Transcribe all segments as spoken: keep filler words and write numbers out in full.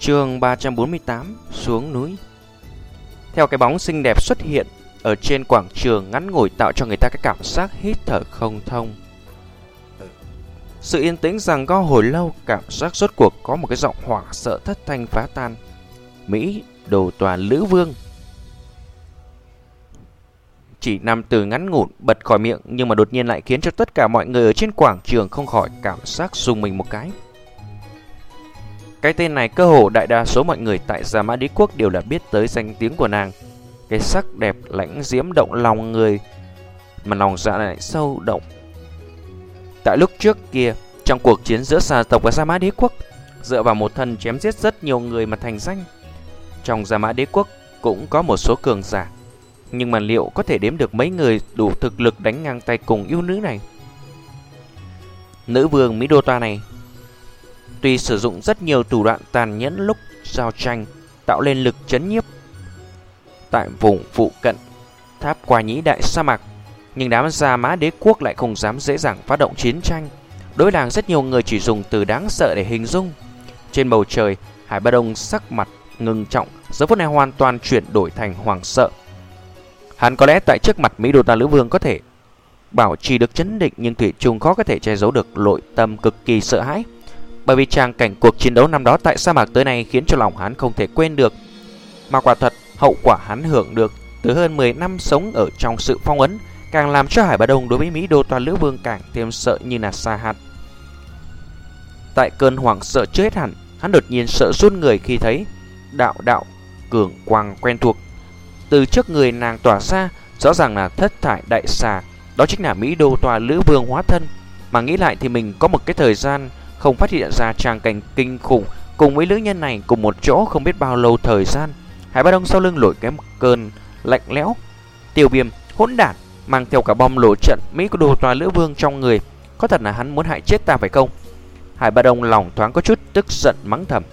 Chương ba trăm bốn mươi tám. Xuống núi. Theo cái bóng xinh đẹp xuất hiện ở trên quảng trường ngắn ngủi tạo cho người ta cái cảm giác hít thở không thông. Sự yên tĩnh rằng co hồi lâu, cảm giác rốt cuộc có một cái giọng hoảng sợ thất thanh phá tan. Mỹ Đồ Tòa Lữ Vương. Chỉ năm từ ngắn ngủn bật khỏi miệng, nhưng mà đột nhiên lại khiến cho tất cả mọi người ở trên quảng trường không khỏi cảm giác rùng mình một cái. Cái tên này cơ hồ đại đa số mọi người tại Gia Mã Đế Quốc đều đã biết tới danh tiếng của nàng. Cái sắc đẹp lãnh diễm động lòng người, mà lòng dạ lại sâu động. Tại lúc trước kia, trong cuộc chiến giữa xà tộc và Gia Mã Đế Quốc, dựa vào một thần chém giết rất nhiều người mà thành danh. Trong Gia Mã Đế Quốc cũng có một số cường giả, nhưng mà liệu có thể đếm được mấy người đủ thực lực đánh ngang tay cùng yêu nữ này? Nữ vương Mỹ Đô Toa này tuy sử dụng rất nhiều thủ đoạn tàn nhẫn lúc giao tranh, tạo lên lực chấn nhiếp tại vùng phụ cận Tháp Qua Nhĩ Đại Sa Mạc, nhưng đám Gia Mã Đế Quốc lại không dám dễ dàng phát động chiến tranh. Đối nàng rất nhiều người chỉ dùng từ đáng sợ để hình dung. Trên bầu trời, Hải Ba Đông sắc mặt ngưng trọng, giờ phút này hoàn toàn chuyển đổi thành hoảng sợ. Hắn có lẽ tại trước mặt Mỹ Đô Toa Lữ Vương có thể bảo trì được chấn định, nhưng thủy chung khó có thể che giấu được nội tâm cực kỳ sợ hãi. Bởi vì tràng cảnh cuộc chiến đấu năm đó tại sa mạc tới nay khiến cho lòng hắn không thể quên được. Mà quả thật, hậu quả hắn hưởng được từ hơn mười năm sống ở trong sự phong ấn càng làm cho Hải Ba Đông đối với Mỹ Đô Toa Lữ Vương càng thêm sợ như là sa hạt. Tại cơn hoảng sợ chưa hết hẳn, hắn đột nhiên sợ run người khi thấy đạo đạo cường quang quen thuộc từ trước người nàng tỏa ra, rõ ràng là thất thải đại xà, đó chính là Mỹ Đô Toa Lữ Vương hóa thân. Mà nghĩ lại thì mình có một cái thời gian không phát hiện ra tràng cảnh kinh khủng cùng với nữ nhân này cùng một chỗ không biết bao lâu thời gian. Hải Ba Đông sau lưng nổi cái cơn lạnh lẽo. Tiêu Viêm hỗn đản mang theo cả bom nổ trận Mỹ Đô Toa Lữ Vương trong người, có thật là hắn muốn hại chết ta phải không? Hải Ba Đông lòng thoáng có chút tức giận mắng thầm.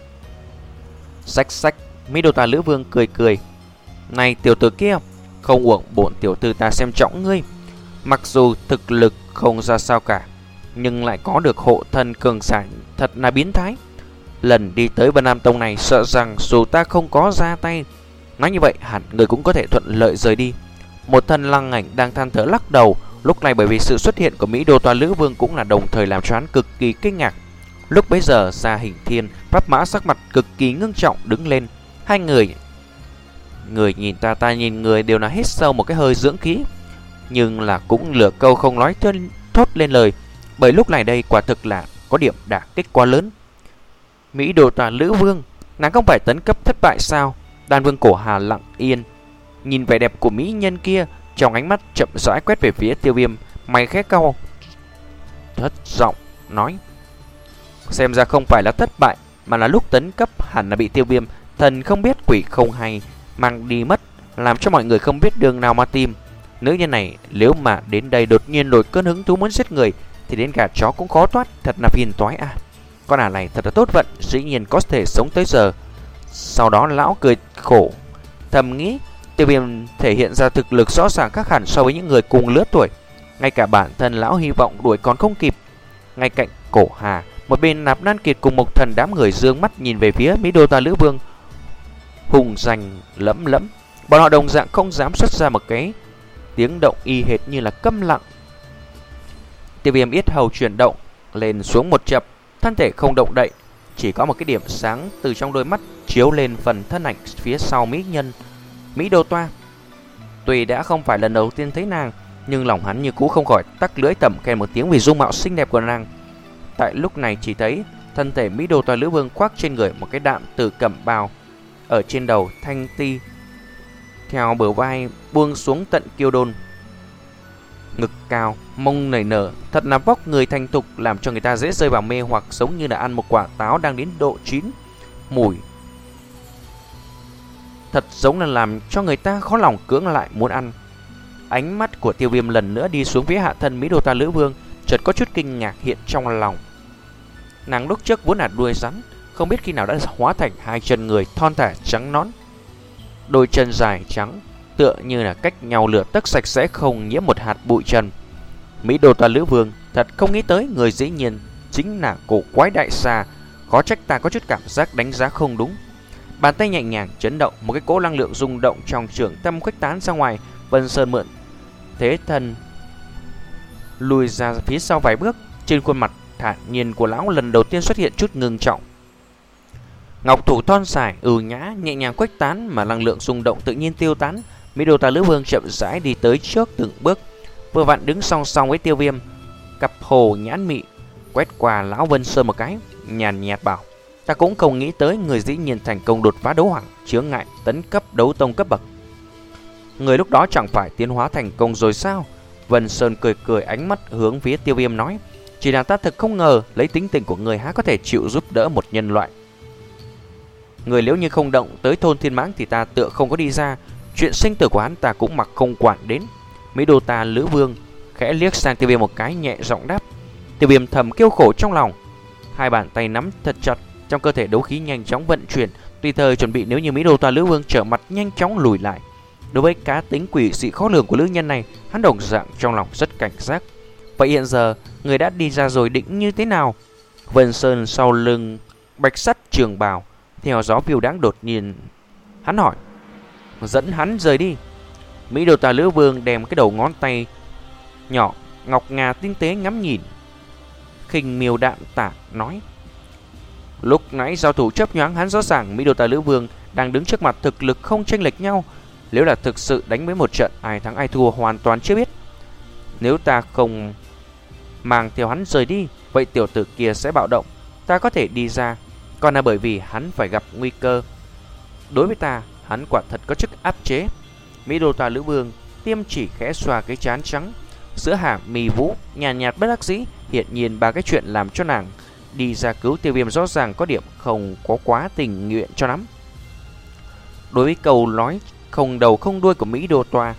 Xách xách. Mỹ Đô Toa Lữ Vương cười cười. Này tiểu tử kia, không uổng bổn tiểu tử ta xem trọng ngươi. Mặc dù thực lực không ra sao cả, nhưng lại có được hộ thân cường giả thật là biến thái. Lần đi tới Vân Nam Tông này, sợ rằng dù ta không có ra tay, nói như vậy hẳn người cũng có thể thuận lợi rời đi. Một thân Lăng Ảnh đang than thở lắc đầu. Lúc này bởi vì sự xuất hiện của Mỹ Đô Toa Lữ Vương cũng là đồng thời làm cho hắn cực kỳ kinh ngạc. Lúc bấy giờ Gia Hình Thiên, Pháp Mã sắc mặt cực kỳ ngưng trọng đứng lên. Hai người Người nhìn ta, ta nhìn người, đều là hít sâu một cái hơi dưỡng khí, nhưng là cũng lửa câu không nói chân thốt lên lời. Bởi lúc này đây quả thực là có điểm đả kích quá lớn. Mỹ Đô Toa Lữ Vương, nàng không phải tấn cấp thất bại sao? Đan Vương Cổ Hà lặng yên nhìn vẻ đẹp của mỹ nhân kia, trong ánh mắt chậm rãi quét về phía Tiêu Viêm, mày khẽ cau, thất giọng nói: xem ra không phải là thất bại, mà là lúc tấn cấp hẳn là bị Tiêu Viêm thần không biết quỷ không hay mang đi mất, làm cho mọi người không biết đường nào mà tìm. Nữ nhân này nếu mà đến đây đột nhiên nổi cơn hứng thú muốn giết người thì đến gà chó cũng khó thoát, thật là phiền toái à. Con ả này thật là tốt vận, dĩ nhiên có thể sống tới giờ. Sau đó lão cười khổ, thầm nghĩ Tiêu Viêm thể hiện ra thực lực rõ ràng khác hẳn so với những người cùng lứa tuổi. Ngay cả bản thân lão hy vọng đuổi còn không kịp. Ngay cạnh Cổ Hà, một bên Nạp Lan Kiệt cùng Mộc Thần, đám người dương mắt nhìn về phía Mỹ Đô Toa Lữ Vương hùng danh lẫm lẫm. Bọn họ đồng dạng không dám xuất ra một cái tiếng động, y hệt như là câm lặng. Tiêu Viêm yết hầu chuyển động lên xuống một chập, thân thể không động đậy, chỉ có một cái điểm sáng từ trong đôi mắt chiếu lên phần thân ảnh phía sau mỹ nhân Mỹ Đô Toa. Tuy đã không phải lần đầu tiên thấy nàng, nhưng lòng hắn như cũ không khỏi tắc lưỡi thầm khen một tiếng vì dung mạo xinh đẹp của nàng. Tại lúc này chỉ thấy thân thể Mỹ Đô Toa Lữ Vương khoác trên người một cái đạm tử cẩm bào, ở trên đầu thanh ti theo bờ vai buông xuống tận kiêu đôn, ngực cao, mông nảy nở, thật là vóc người thành thục, làm cho người ta dễ rơi vào mê hoặc, giống như là ăn một quả táo đang đến độ chín. Mùi thật giống là làm cho người ta khó lòng cưỡng lại muốn ăn. Ánh mắt của Tiêu Viêm lần nữa đi xuống phía hạ thân Mỹ Đô Toa Lữ Vương, chợt có chút kinh ngạc hiện trong lòng. Nàng lúc trước vốn là đuôi rắn, không biết khi nào đã hóa thành hai chân người thon thả trắng nõn, đôi chân dài trắng tựa như là cách nhau lửa tấc, sạch sẽ không nhiễm một hạt bụi trần. Mỹ Đô Toa Lữ Vương thật không nghĩ tới người dĩ nhiên chính là cổ quái đại xà Khó trách ta có chút cảm giác đánh giá không đúng. Bàn tay nhẹ nhàng chấn động, một cái cỗ năng lượng rung động trong trường tâm khuếch tán ra ngoài. Vân Sơn mượn thế thân lùi ra phía sau vài bước. Trên khuôn mặt thản nhiên của lão lần đầu tiên xuất hiện chút ngưng trọng. Ngọc thủ thon dài ưu nhã nhẹ nhàng khuếch tán, mà năng lượng rung động tự nhiên tiêu tán. Mỹ Đô Ta Lữ Vương chậm rãi đi tới trước từng bước, vừa vặn đứng song song với Tiêu Viêm. Cặp hồ nhãn mị quét qua lão Vân Sơn một cái, nhàn nhạt bảo: ta cũng không nghĩ tới người dĩ nhiên thành công đột phá đấu hoàng, chướng ngại tấn cấp đấu tông cấp bậc. Người lúc đó chẳng phải tiến hóa thành công rồi sao? Vân Sơn cười cười, ánh mắt hướng phía Tiêu Viêm nói: chỉ là ta thực không ngờ lấy tính tình của người há có thể chịu giúp đỡ một nhân loại. Người nếu như không động tới thôn Thiên Mãng thì ta tựa không có đi ra. Chuyện sinh tử của hắn ta cũng mặc không quản đến. Mỹ Đô Ta Lữ Vương khẽ liếc sang Tiêu Viêm một cái, nhẹ giọng đáp. Tiêu Viêm thầm kêu khổ trong lòng, hai bàn tay nắm thật chặt, trong cơ thể đấu khí nhanh chóng vận chuyển, tùy thời chuẩn bị nếu như Mỹ Đô Ta Lữ Vương trở mặt nhanh chóng lùi lại. Đối với cá tính quỷ dị khó lường của nữ nhân này, hắn đồng dạng trong lòng rất cảnh giác. Vậy hiện giờ người đã đi ra rồi định như thế nào? Vân Sơn sau lưng bạch sắt trường bào theo gió phiêu đáng đột nhiên, hắn hỏi: dẫn hắn rời đi. Mỹ Đô Ta Lữ Vương đem cái đầu ngón tay nhỏ ngọc ngà tinh tế ngắm nhìn, khinh miêu đạm tả nói: lúc nãy giao thủ chớp nhoáng, hắn rõ ràng Mỹ Đô Ta Lữ Vương đang đứng trước mặt thực lực không chênh lệch nhau. Nếu là thực sự đánh với một trận, ai thắng ai thua hoàn toàn chưa biết. Nếu ta không mang theo hắn rời đi, vậy tiểu tử kia sẽ bạo động, ta có thể đi ra, còn là bởi vì hắn phải gặp nguy cơ. Đối với ta, hắn quả thật có chức áp chế. Mỹ Đô Ta Lữ Vương tiêm chỉ khẽ xoa cái trán trắng, giữa hàng mì vũ nhàn nhạt, nhạt bất đắc dĩ. Hiện nhiên ba cái chuyện làm cho nàng đi ra cứu Tiêu Viêm rõ ràng có điểm không có quá tình nguyện cho lắm. Đối với câu nói không đầu không đuôi của Mỹ Đô Toa,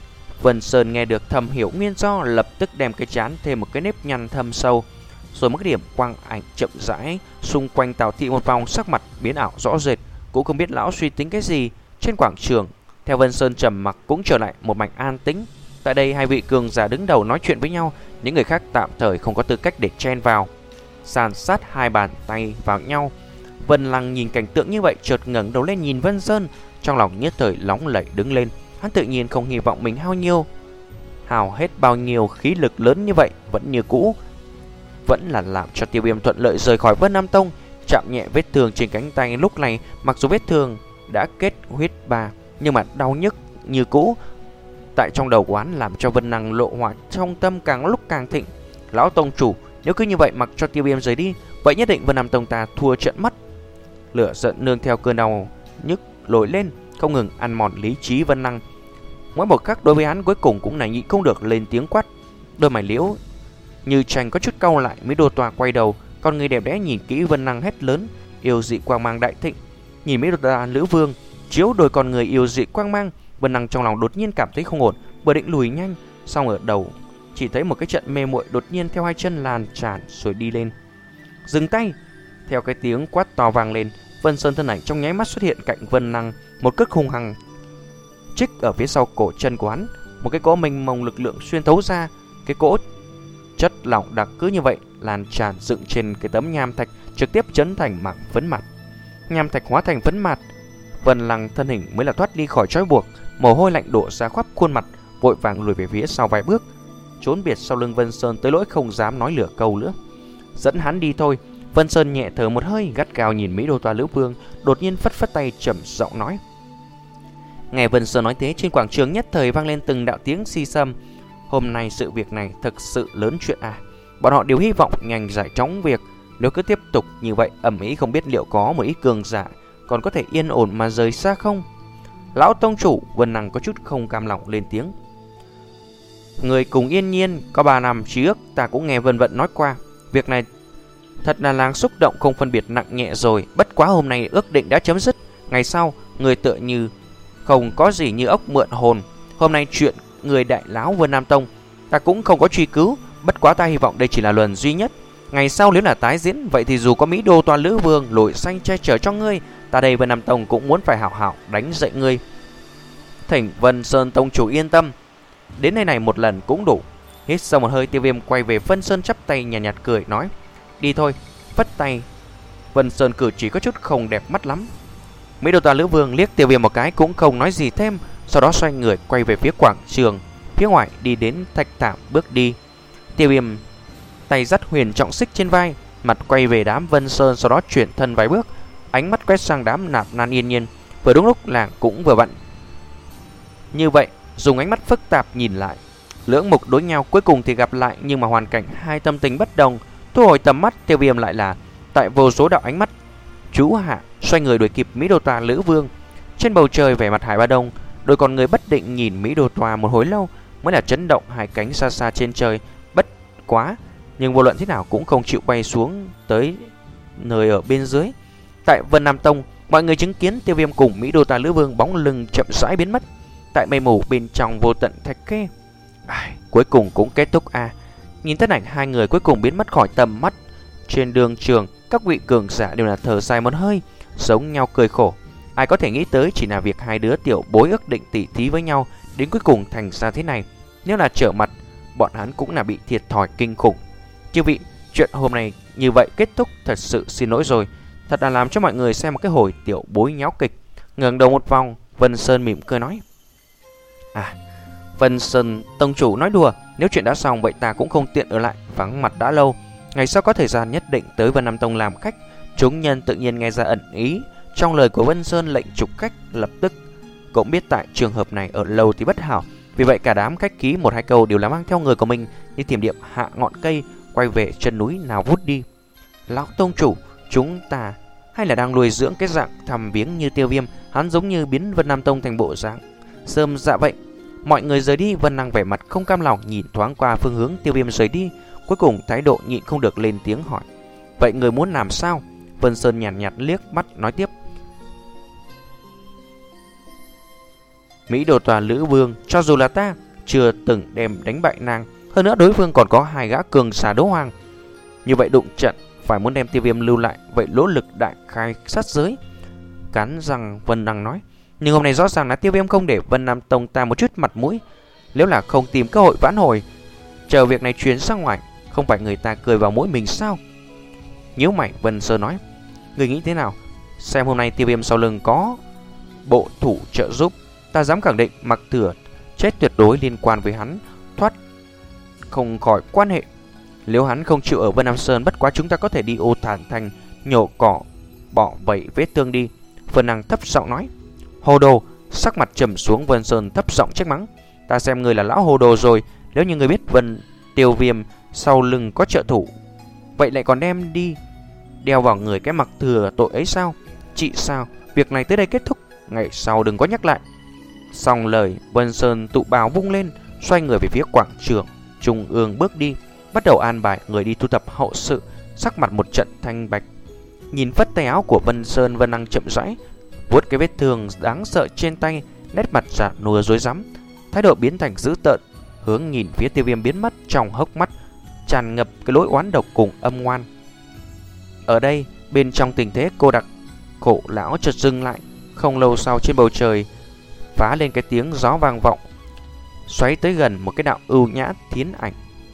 Vân Sơn nghe được thầm hiểu nguyên do, lập tức đem cái trán thêm một cái nếp nhăn thâm sâu, rồi một cái điểm quang ảnh chậm rãi xung quanh Tào Thị một vòng, sắc mặt biến ảo rõ rệt. Cũng không biết lão suy tính cái gì. Trên quảng trường, theo Vân Sơn trầm mặc cũng trở lại một mảnh an tĩnh. Tại đây hai vị cường giả đứng đầu nói chuyện với nhau, những người khác tạm thời không có tư cách để chen vào. Sàn sát hai bàn tay vào nhau, Vân Lăng nhìn cảnh tượng như vậy, chợt ngẩng đầu lên nhìn Vân Sơn, trong lòng nhất thời nóng lẩy đứng lên. Hắn tự nhiên không hy vọng mình hao nhiêu hào hết bao nhiêu khí lực lớn như vậy, vẫn như cũ, vẫn là làm cho Tiêu Viêm thuận lợi rời khỏi Vân Nam Tông. Chạm nhẹ vết thương trên cánh tay, lúc này mặc dù vết thương đã kết huyết ba, nhưng mà đau nhức như cũ tại trong đầu của hắn, làm cho Vân Năng lộ hỏa trong tâm càng lúc càng thịnh. Lão tông chủ, nếu cứ như vậy mặc cho Tiêu Viêm rời đi, vậy nhất định Vân Nam Tông ta thua trận mất. Lửa giận nương theo cơn đau nhức nổi lên, không ngừng ăn mòn lý trí Vân Năng. Mỗi một khắc đối với hắn cuối cùng cũng là nhịn không được lên tiếng quát. Đôi mày liễu như tranh có chút cau lại, Mỹ Đô Toa quay đầu, con người đẹp đẽ nhìn kỹ Vân Năng hét lớn, yêu dị quang mang đại thịnh. Nhìn Mỹ Đô Ta Lữ Vương chiếu đôi con người yêu dị quang mang, Vân Năng trong lòng đột nhiên cảm thấy không ổn, vừa định lùi nhanh, xong ở đầu chỉ thấy một cái trận mê muội đột nhiên theo hai chân lan tràn rồi đi lên. Dừng tay! Theo cái tiếng quát to vang lên, Vân Sơn thân ảnh trong nháy mắt xuất hiện cạnh Vân Năng, một cước hung hăng trích ở phía sau cổ chân của hắn. Một cái cỗ mênh mông lực lượng xuyên thấu ra, cái cỗ chất lỏng đặc cứ như vậy lan tràn dựng trên cái tấm nham thạch, trực tiếp chấn thành mảng phấn mặt. Nham thạch hóa thành phấn mặt, Vân Lăng thân hình mới là thoát đi khỏi trói buộc, mồ hôi lạnh đổ ra khắp khuôn mặt, vội vàng lùi về phía sau vài bước, trốn biệt sau lưng Vân Sơn tới lỗi không dám nói lửa câu nữa. Dẫn hắn đi thôi. Vân Sơn nhẹ thở một hơi, gắt gao nhìn Mỹ Đô Ta Lữ Vương, đột nhiên phất phất tay trầm giọng nói. Nghe Vân Sơn nói thế, trên quảng trường nhất thời vang lên từng đạo tiếng xi xăm. Hôm nay sự việc này thực sự lớn chuyện à. Bọn họ đều hy vọng nhanh giải chóng việc. Nếu cứ tiếp tục như vậy, ầm ĩ không biết liệu có một ít cường giả còn có thể yên ổn mà rời xa không. Lão tông chủ, Vân Năng có chút không cam lòng lên tiếng. Người cùng Yên Nhiên có ba năm trước ta cũng nghe Vân Vận nói qua. Việc này thật là làng xúc động không phân biệt nặng nhẹ rồi. Bất quá hôm nay ước định đã chấm dứt. Ngày sau người tựa như không có gì như ốc mượn hồn. Hôm nay chuyện người đại láo Vân Nam Tông ta cũng không có truy cứu. Bất quá ta hy vọng đây chỉ là lần duy nhất. Ngày sau nếu là tái diễn, vậy thì dù có Mỹ Đô Ta Lữ Vương lội xanh che chở cho ngươi, ta đây Vân Nam Tông cũng muốn phải hảo hảo đánh dậy ngươi. Thỉnh Vân Sơn tông chủ yên tâm, đến nơi này một lần cũng đủ. Hít sau một hơi, Tiêu Viêm quay về Vân Sơn chắp tay nhàn nhạt, nhạt cười nói. Đi thôi. Phất tay Vân Sơn cử chỉ có chút không đẹp mắt lắm. Mỹ Đô Toa Lữ Vương liếc Tiêu Viêm một cái cũng không nói gì thêm, sau đó xoay người quay về phía quảng trường phía ngoài đi đến thạch thảm bước đi. Tiêu Viêm tay dắt huyền trọng xích trên vai, mặt quay về đám Vân Sơn, sau đó chuyển thân vài bước, ánh mắt quét sang đám Nạp Lan Yên Nhiên. Vừa đúng lúc làng cũng vừa vặn như vậy, dùng ánh mắt phức tạp nhìn lại. Lưỡng mục đối nhau, cuối cùng thì gặp lại, nhưng mà hoàn cảnh hai tâm tình bất đồng. Thu hồi tầm mắt, Tiêu Viêm lại là tại vô số đạo ánh mắt chú hạ, xoay người đuổi kịp Mỹ Đô Toa Lữ Vương. Trên bầu trời vẻ mặt Hải Ba Đông, đôi con người bất định nhìn Mỹ Đô Toa một hồi lâu, mới là chấn động hai cánh xa xa trên trời. Bất quá, nhưng vô luận thế nào cũng không chịu bay xuống tới nơi ở bên dưới. Tại Vân Nam Tông, mọi người chứng kiến Tiêu Viêm cùng Mỹ Đô Toa Lữ Vương bóng lưng chậm rãi biến mất tại mây mù bên trong vô tận thạch khê. À, cuối cùng cũng kết thúc a. À. Nhìn thân ảnh hai người cuối cùng biến mất khỏi tầm mắt. Trên đường trường, các vị cường giả đều là thở dài một hơi, giống nhau cười khổ. Ai có thể nghĩ tới chỉ là việc hai đứa tiểu bối ước định tỉ thí với nhau, đến cuối cùng thành ra thế này. Nếu là trở mặt, bọn hắn cũng là bị thiệt thòi kinh khủng. Chư vị, chuyện hôm nay như vậy kết thúc, thật sự xin lỗi rồi. Thật là làm cho mọi người xem một cái hồi tiểu bối nháo kịch. Ngẩng đầu một vòng, Vân Sơn mỉm cười nói: À, Vân Sơn tông chủ nói đùa, nếu chuyện đã xong vậy ta cũng không tiện ở lại, vắng mặt đã lâu. Ngày sau có thời gian nhất định tới Vân Nam Tông làm khách. Chúng nhân tự nhiên nghe ra ẩn ý trong lời của Vân Sơn lệnh trục khách, lập tức cũng biết tại trường hợp này ở lâu thì bất hảo. Vì vậy cả đám khách ký một hai câu đều là mang theo người của mình như thiểm điện hạ ngọn cây, quay về chân núi nào vút đi. Lão tông chủ, chúng ta hay là đang nuôi dưỡng cái dạng thầm biếng như Tiêu Viêm, hắn giống như biến Vân Nam Tông thành bộ dạng sơm dạ vậy. Mọi người rời đi, Vân Năng vẻ mặt không cam lòng nhìn thoáng qua phương hướng Tiêu Viêm rời đi, cuối cùng thái độ nhịn không được lên tiếng hỏi: Vậy người muốn làm sao? Vân Sơn nhàn nhạt, nhạt liếc mắt nói tiếp: Mỹ Đô Toa Lữ Vương, cho dù là ta chưa từng đem đánh bại nàng, hơn nữa đối phương còn có hai gã cường giả đấu hoàng, như vậy đụng trận phải muốn đem Tiêu Viêm lưu lại, vậy lỗ lực đại khai sát giới. Cắn răng Vân Năng nói: Nhưng hôm nay rõ ràng là Tiêu Viêm không để Vân Nam Tông ta một chút mặt mũi. Nếu là không tìm cơ hội vãn hồi, chờ việc này truyền ra ngoài, không phải người ta cười vào mũi mình sao? Nhíu mày, Vân Sơn nói: Người nghĩ thế nào? Xem hôm nay Tiêu Viêm sau lưng có bộ thủ trợ giúp, ta dám khẳng định Mặc Thừa chết tuyệt đối liên quan với hắn, thoát không khỏi quan hệ. Nếu hắn không chịu ở Vân Nam Sơn, bất quá chúng ta có thể đi ô thản thành nhổ cỏ bỏ vẩy vết thương đi. Vân Năng thấp giọng nói: Hồ đồ. Sắc mặt trầm xuống, Vân Sơn thấp giọng trách mắng: Ta xem người là lão hồ đồ rồi. Nếu như người biết Vân Tiêu Viêm sau lưng có trợ thủ, vậy lại còn đem đi đeo vào người cái Mặc Thừa tội ấy sao? Chị sao? Việc này tới đây kết thúc, ngày sau đừng có nhắc lại. Xong lời, Vân Sơn tụ bào vung lên, xoay người về phía quảng trường trung ương bước đi, bắt đầu an bài người đi thu thập hậu sự. Sắc mặt một trận thanh bạch, nhìn phất tay áo của Vân Sơn, Vân Năng chậm rãi vuốt cái vết thương đáng sợ trên tay, nét mặt giả nua rối rắm, thái độ biến thành dữ tợn, hướng nhìn phía Tiêu Viêm biến mất, trong hốc mắt tràn ngập cái lỗi oán độc cùng âm ngoan. Ở đây, bên trong tình thế cô đặc, cổ lão chợt dừng lại. Không lâu sau, trên bầu trời phá lên cái tiếng gió vang vọng, xoáy tới gần một cái đạo ưu nhã thiến ảnh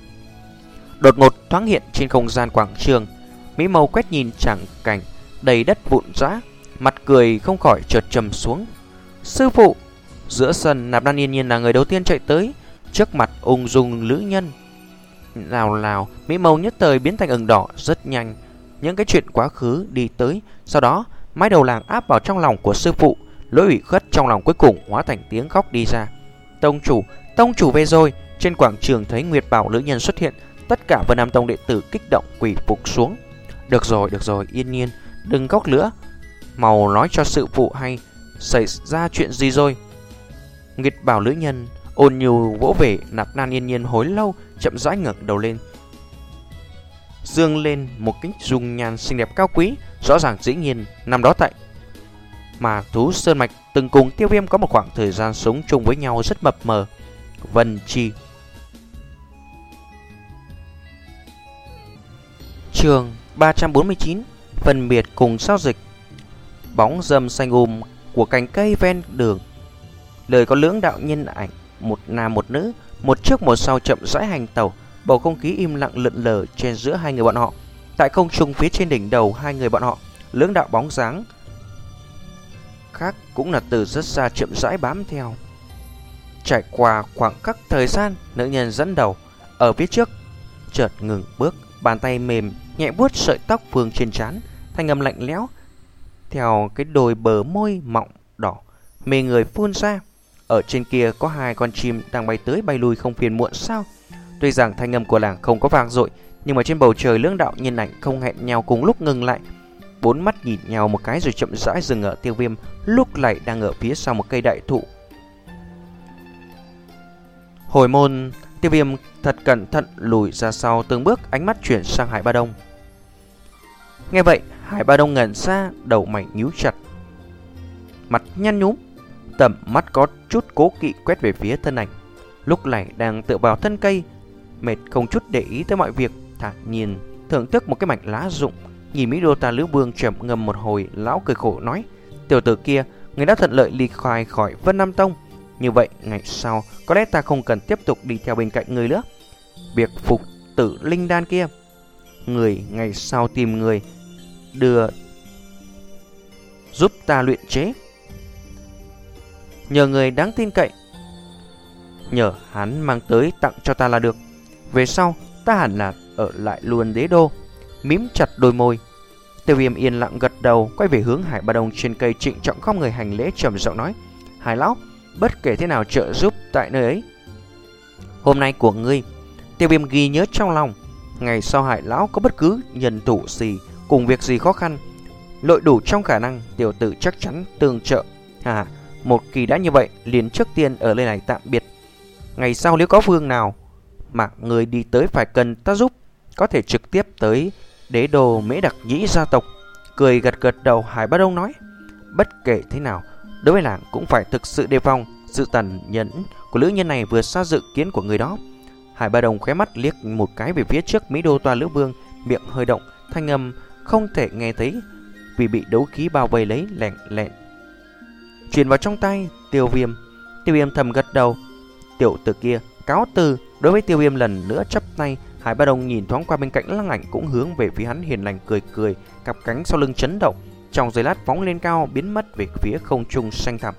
đột ngột thoáng hiện trên không gian quảng trường. Mỹ mâu quét nhìn chẳng cảnh đầy đất vụn rã, mặt cười không khỏi chợt trầm xuống. Sư phụ! Giữa sân, Nạp Lan Yên Nhiên là người đầu tiên chạy tới, trước mặt ung dung lữ nhân. Lào lào, Mỹ mâu nhất thời biến thành ửng đỏ rất nhanh. Những cái chuyện quá khứ đi tới, sau đó mái đầu làng áp vào trong lòng của sư phụ. Lỗi ủy khuất trong lòng cuối cùng hóa thành tiếng khóc đi ra. Tông chủ, tông chủ về rồi! Trên quảng trường thấy Nguyệt Bảo lữ nhân xuất hiện, tất cả Vân Nam Tông đệ tử kích động quỳ phục xuống. Được rồi, được rồi, Yên Nhiên, đừng khóc nữa. Màu nói cho sư phụ hay xảy ra chuyện gì rồi. Nguyệt Bảo lữ nhân ôn nhu vỗ về Nạp Lan Yên Nhiên hồi lâu, chậm rãi ngẩng đầu lên, dương lên một cái dung nhan xinh đẹp cao quý. Rõ ràng dĩ nhiên năm đó tại mà Thú Sơn Mạch từng cùng Tiêu Viêm có một khoảng thời gian sống chung với nhau rất mập mờ. Vân Chi. Chương ba trăm bốn mươi chín. Phân biệt cùng giao dịch. Bóng râm xanh um của cành cây ven đường, lời có lưỡng đạo nhân ảnh, một nam một nữ, một trước một sau chậm rãi hành tẩu. Bầu không khí im lặng lượn lờ trên giữa hai người bọn họ. Tại không trung phía trên đỉnh đầu hai người bọn họ, lưỡng đạo bóng dáng khác cũng là từ rất xa chậm rãi bám theo. Trải qua khoảng khắc thời gian, nữ nhân dẫn đầu ở phía trước chợt ngừng bước, bàn tay mềm nhẹ vuốt sợi tóc vương trên trán, thanh âm lạnh lẽo theo cái đôi bờ môi mọng đỏ mê người phun ra. Ở trên kia có hai con chim đang bay tới bay lui không phiền muộn sao? Tuy rằng thanh âm của làng không có vang dội, nhưng mà trên bầu trời lưỡng đạo nhân ảnh không hẹn nhau cùng lúc ngừng lại, bốn mắt nhìn nhau một cái rồi chậm rãi dừng ở Tiêu Viêm lúc này đang ở phía sau một cây đại thụ. Hồi môn, Tiêu Viêm thật cẩn thận lùi ra sau từng bước, ánh mắt chuyển sang Hải Ba Đông. Nghe vậy, Hải Ba Đông ngẩn ra, đầu mày nhíu chặt, mặt nhăn nhúm, tầm mắt có chút cố kỵ quét về phía thân ảnh lúc này đang tựa vào thân cây, mệt không chút để ý tới mọi việc, thản nhiên thưởng thức một cái mảnh lá rụng. Nhìn Mỹ Đô Ta Lữ Vương trầm ngâm một hồi, lão cười khổ nói: tiểu tử kia, người đã thuận lợi ly khai khỏi Vân Nam Tông, như vậy ngày sau có lẽ ta không cần tiếp tục đi theo bên cạnh người nữa. Việc phục tử linh đan kia, người ngày sau tìm người đưa giúp ta luyện chế, nhờ người đáng tin cậy, nhờ hắn mang tới tặng cho ta là được. Về sau ta hẳn là ở lại luôn đế đô. Mím chặt đôi môi, Tiêu Viêm yên lặng gật đầu, quay về hướng Hải Ba Đông trên cây, trịnh trọng khom người hành lễ, trầm giọng nói: Hải lão, bất kể thế nào trợ giúp tại nơi ấy, hôm nay của ngươi, Tiêu Viêm ghi nhớ trong lòng. Ngày sau Hải lão có bất cứ nhân thủ gì cùng việc gì khó khăn, lội đủ trong khả năng, tiểu tử chắc chắn tương trợ. À, một kỳ đã như vậy, liền trước tiên ở nơi này tạm biệt. Ngày sau nếu có phương nào mà người đi tới phải cần ta giúp, có thể trực tiếp tới đế đô Mễ Đặc Nhĩ gia tộc. Cười gật gật đầu, Hải Ba Đông nói: bất kể thế nào, đối với làng cũng phải thực sự đề phòng. Sự tàn nhẫn của nữ nhân này vượt xa dự kiến của người đó. Hải Ba Đông khóe mắt liếc một cái về phía trước Mỹ Đô Toa Lữ Vương, miệng hơi động, thanh âm không thể nghe thấy vì bị đấu khí bao vây lấy, lẹn lẹn truyền vào trong tay Tiêu Viêm. Tiêu Viêm thầm gật đầu, tiểu tử kia cáo từ. Đối với Tiêu Viêm lần nữa chắp tay, Hải Ba Đông nhìn thoáng qua bên cạnh Lăng Ảnh, cũng hướng về phía hắn hiền lành cười cười, cặp cánh sau lưng chấn động, trong giây lát phóng lên cao, biến mất về phía không trung xanh thẳm.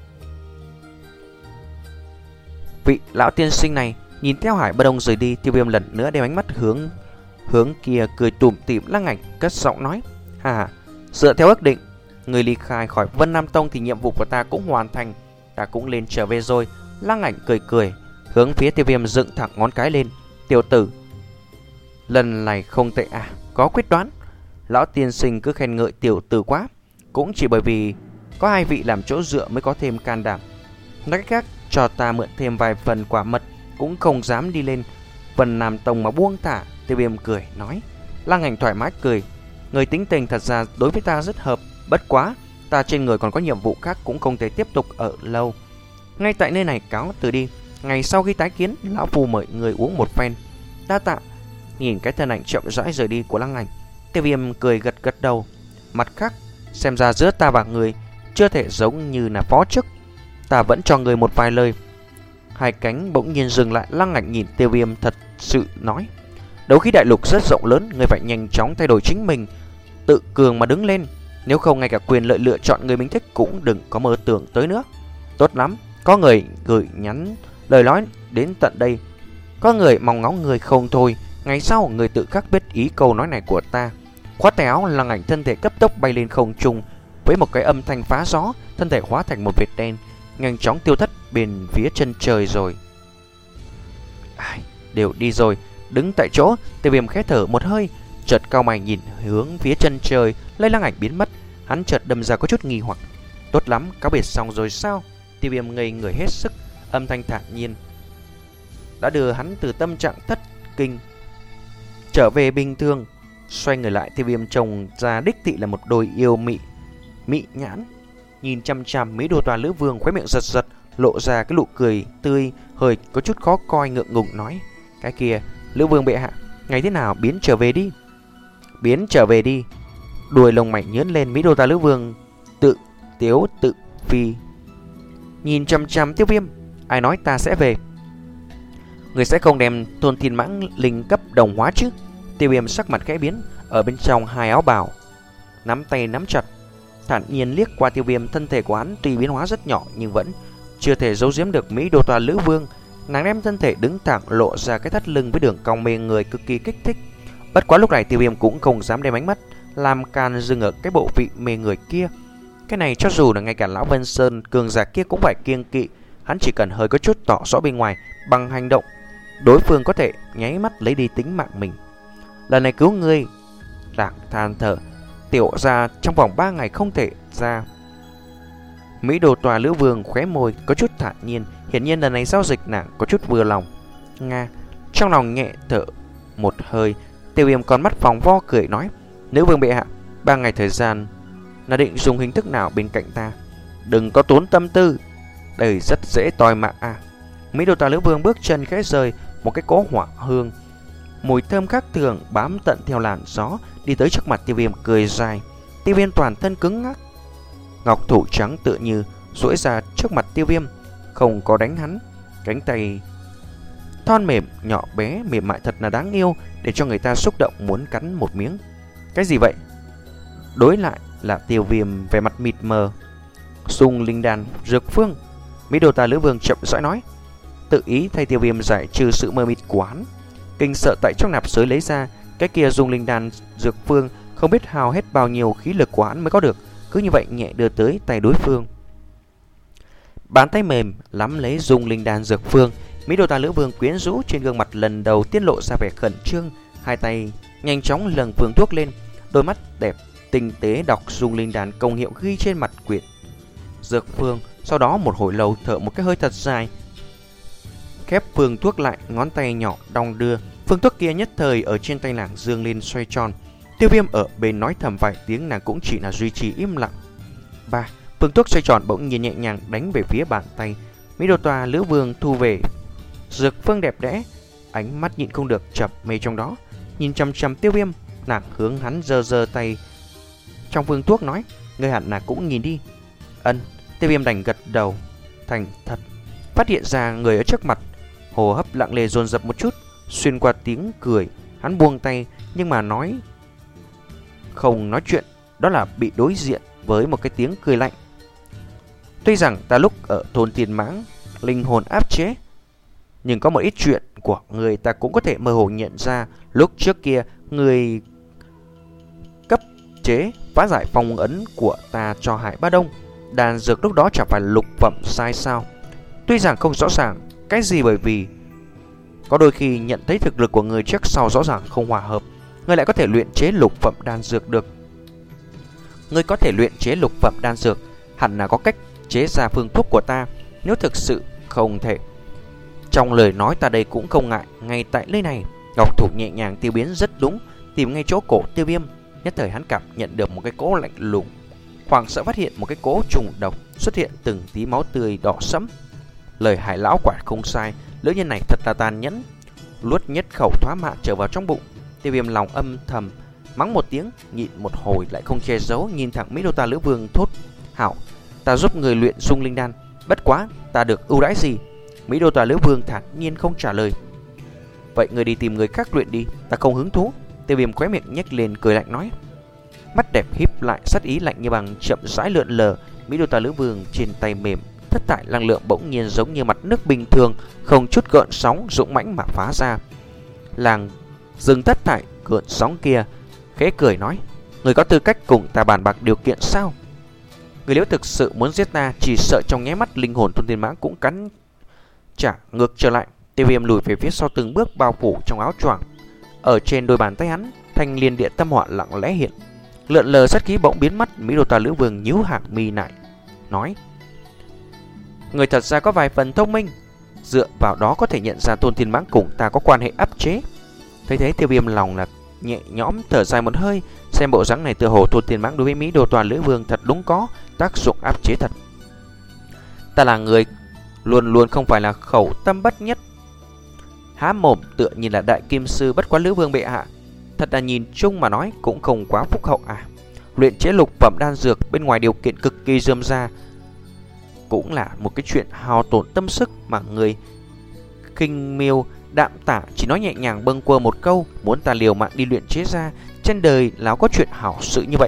Vị lão tiên sinh này nhìn theo Hải Ba Đông rời đi, Tiêu Viêm lần nữa đem ánh mắt hướng hướng kia, cười tủm tỉm. Lăng Ảnh cất giọng nói: hà, dựa theo ước định, người ly khai khỏi Vân Nam Tông thì nhiệm vụ của ta cũng hoàn thành, ta cũng lên trở về rồi. Lăng Ảnh cười cười, hướng phía Tiêu Viêm dựng thẳng ngón cái lên: tiểu tử, lần này không tệ à, có quyết đoán. Lão tiên sinh cứ khen ngợi tiểu tử quá, cũng chỉ bởi vì có hai vị làm chỗ dựa mới có thêm can đảm. Nói cách khác, cho ta mượn thêm vài phần quả mật cũng không dám đi lên Vân Nam Tông mà buông thả. Tiêu Viêm cười nói. Lăng Ảnh thoải mái cười: người tính tình thật ra đối với ta rất hợp, bất quá ta trên người còn có nhiệm vụ khác, cũng không thể tiếp tục ở lâu. Ngay tại nơi này cáo từ đi, ngày sau khi tái kiến, lão phu mời người uống một phen. Đa tạ. Nhìn cái thân ảnh chậm rãi rời đi của Lăng Ảnh, Tiêu Viêm cười gật gật đầu. Mặt khác, xem ra giữa ta và người chưa thể giống như là phó chức, ta vẫn cho người một vài lời. Hai cánh bỗng nhiên dừng lại, Lăng Ảnh nhìn Tiêu Viêm thật sự nói: đấu khí đại lục rất rộng lớn, người phải nhanh chóng thay đổi chính mình, tự cường mà đứng lên, nếu không ngay cả quyền lợi lựa chọn người mình thích cũng đừng có mơ tưởng tới nữa. Tốt lắm, có người gửi nhắn lời nói đến tận đây, có người mong ngóng người không thôi. Ngày sau người tự khắc biết ý câu nói này của ta. Khoát tay áo, Lăng Ảnh thân thể cấp tốc bay lên không trung, với một cái âm thanh phá gió, thân thể hóa thành một vệt đen, nhanh chóng tiêu thất bên phía chân trời rồi. Ai, đều đi rồi. Đứng tại chỗ, Tiêu Viêm khẽ thở một hơi, chợt cau mày nhìn hướng phía chân trời, lấy Lăng Ảnh biến mất, hắn chợt đâm ra có chút nghi hoặc. Tốt lắm, cáo biệt xong rồi sao? Tiêu Viêm ngây người hết sức, âm thanh thản nhiên đã đưa hắn từ tâm trạng thất kinh trở về bình thường. Xoay người lại, Tiêu Viêm trông ra đích thị là một đôi yêu mị mị nhãn, nhìn chăm chăm Mỹ Đô Toa Lữ Vương, khóe miệng giật giật, lộ ra cái nụ cười tươi, hơi có chút khó coi, ngượng ngùng nói: cái kia, Lữ Vương bệ hạ, ngày thế nào biến trở về đi, biến trở về đi. Đuôi lông mày nhướng lên, Mỹ Đô Ta Lữ Vương tự tiếu tự phi nhìn chăm chăm Tiêu Viêm: ai nói ta sẽ về? Người sẽ không đem Tôn Thiên Mãng linh cấp đồng hóa chứ? Tiêu Viêm sắc mặt khẽ biến, ở bên trong hai áo bào nắm tay nắm chặt, thản nhiên liếc qua Tiêu Viêm. Thân thể của hắn tuy biến hóa rất nhỏ nhưng vẫn chưa thể giấu giếm được Mỹ Đô Toa Lữ Vương. Nàng đem thân thể đứng thẳng, lộ ra cái thắt lưng với đường cong mê người cực kỳ kích thích. Bất quá lúc này Tiêu Viêm cũng không dám đem ánh mắt làm can dừng ở cái bộ vị mê người kia. Cái này cho dù là ngay cả lão Vân Sơn cường giả kia cũng phải kiêng kỵ. Hắn chỉ cần hơi có chút tỏ rõ bên ngoài, bằng hành động đối phương có thể nháy mắt lấy đi tính mạng mình. Lần này cứu ngươi, Đảng than thở, tiểu ra trong vòng ba ngày không thể ra. Mỹ Đô Toa Lữ Vương khóe môi có chút thản nhiên, hiển nhiên lần này giao dịch nàng có chút vừa lòng. Nga trong lòng nhẹ thở một hơi. Tiêu Viêm con mắt vòng vo cười nói, nữ vương bệ hạ, ba ngày thời gian là định dùng hình thức nào bên cạnh ta? Đừng có tốn tâm tư, đây rất dễ toi mạng à. Mỹ Đô Toa Lữ Vương bước chân khẽ rời, một cái cỗ hỏa hương mùi thơm khác thường bám tận theo làn gió đi tới trước mặt Tiêu Viêm cười dài. Tiêu Viêm toàn thân cứng ngắc, ngọc thủ trắng tựa như duỗi ra trước mặt Tiêu Viêm, không có đánh hắn. Cánh tay thon mềm nhỏ bé mềm mại thật là đáng yêu, để cho người ta xúc động muốn cắn một miếng. Cái gì vậy? Đối lại là Tiêu Viêm vẻ mặt mịt mờ. Dung linh đan dược phương. Mỹ Đô Toa Lữ Vương chậm rãi nói, tự ý thay Tiêu Viêm giải trừ sự mơ mịt của hắn. Kinh sợ tại trong nạp giới lấy ra cái kia dung linh đan dược phương, không biết hao hết bao nhiêu khí lực của hắn mới có được, cứ như vậy nhẹ đưa tới tay đối phương. Bàn tay mềm nắm lấy dung linh đan dược phương, Mỹ Đô Toa Lữ Vương quyến rũ trên gương mặt lần đầu tiết lộ ra vẻ khẩn trương, hai tay nhanh chóng lầng phương thuốc lên, đôi mắt đẹp tinh tế đọc dung linh đan công hiệu ghi trên mặt quyển dược phương. Sau đó một hồi lâu thở một cái hơi thật dài, khép phương thuốc lại, ngón tay nhỏ đong đưa. Phương thuốc kia nhất thời ở trên tay nàng dương lên xoay tròn. Tiêu Viêm ở bên nói thầm vài tiếng, nàng cũng chỉ là duy trì im lặng. Ba, phương thuốc xoay tròn bỗng nhiên nhẹ nhàng đánh về phía bàn tay. Mỹ Đô Toa Lữ Vương thu về dược phương đẹp đẽ, ánh mắt nhịn không được chập mê trong đó, nhìn chăm chăm Tiêu Viêm. Nàng hướng hắn giơ giơ tay trong phương thuốc nói, ngươi hẳn là cũng nhìn đi. Ân. Tiêu Viêm đành gật đầu thành thật. Phát hiện ra người ở trước mặt hô hấp lặng lề dồn dập một chút, xuyên qua tiếng cười, hắn buông tay nhưng mà nói không nói chuyện, đó là bị đối diện với một cái tiếng cười lạnh. Tuy rằng ta lúc ở thôn Tiền Mãng linh hồn áp chế, nhưng có một ít chuyện của người ta cũng có thể mơ hồ nhận ra. Lúc trước kia người cấp chế phá giải phong ấn của ta cho Hải Ba Đông, đan dược lúc đó chẳng phải lục phẩm sai sao? Tuy rằng không rõ ràng cái gì, bởi vì có đôi khi nhận thấy thực lực của người trước sau rõ ràng không hòa hợp, người lại có thể luyện chế lục phẩm đan dược được. Người có thể luyện chế lục phẩm đan dược, hẳn là có cách chế ra phương thuốc của ta. Nếu thực sự không thể, trong lời nói ta đây cũng không ngại. Ngay tại nơi này, ngọc thủ nhẹ nhàng tiêu biến rất đúng, tìm ngay chỗ cổ Tiêu Viêm. Nhất thời hắn cảm nhận được một cái cỗ lạnh lùng, hoảng sợ phát hiện một cái cỗ trùng độc xuất hiện, từng tí máu tươi đỏ sẫm. Lời Hải lão quả không sai, nữ nhân này thật là tàn nhẫn. Luốt nhất khẩu thoá mạ trở vào trong bụng. Tiêu Viêm lòng âm thầm mắng một tiếng, nhịn một hồi lại không che giấu, nhìn thẳng Mỹ Đô Toa Lữ Vương thốt, hảo, ta giúp người luyện dung linh đan, bất quá ta được ưu đãi gì? Mỹ Đô Toa Lữ Vương thản nhiên không trả lời. Vậy người đi tìm người khác luyện đi, ta không hứng thú. Tiêu Viêm khóe miệng nhếch lên cười lạnh nói. Mắt đẹp híp lại, sát ý lạnh như bằng chậm rãi lượn lờ. Mỹ Đô Toa Lữ Vương trên tay mềm, thất tại năng lượng bỗng nhiên giống như mặt nước bình thường, không chút gợn sóng, dũng mãnh mà phá ra. Làng dừng thất tại gợn sóng kia, khẽ cười nói, người có tư cách cùng ta bàn bạc điều kiện sao? Người nếu thực sự muốn giết ta, chỉ sợ trong nháy mắt linh hồn Thôn Thiên Mãng cũng cắn trả ngược trở lại. Tiêu Viêm lùi về phía sau từng bước, bao phủ trong áo choàng. Ở trên đôi bàn tay hắn, thanh liên địa tâm họa lặng lẽ hiện, lượn lờ sát khí bỗng biến mất. Mỹ Đô Toa Lữ Vương nhíu hàng mi lại, nói, người thật ra có vài phần thông minh, dựa vào đó có thể nhận ra Thôn Thiên Mãng cùng ta có quan hệ áp chế. Thấy thế Tiêu Viêm lòng là nhẹ nhõm thở dài một hơi, xem bộ dáng này tựa hồ Thôn Thiên Mãng đối với Mỹ Đô Toa Lữ Vương thật đúng có tác dụng áp chế thật. Ta là người luôn luôn không phải là khẩu tâm bất nhất, há mồm tựa như là đại kim sư, bất quá Lữ Vương bệ hạ thật là nhìn chung mà nói cũng không quá phúc hậu à. Luyện chế lục phẩm đan dược bên ngoài điều kiện cực kỳ rườm rà, cũng là một cái chuyện hao tổn tâm sức, mà người khinh miêu đạm tả chỉ nói nhẹ nhàng bâng quơ một câu, muốn ta liều mạng đi luyện chế ra, trên đời láo có chuyện hảo sự như vậy.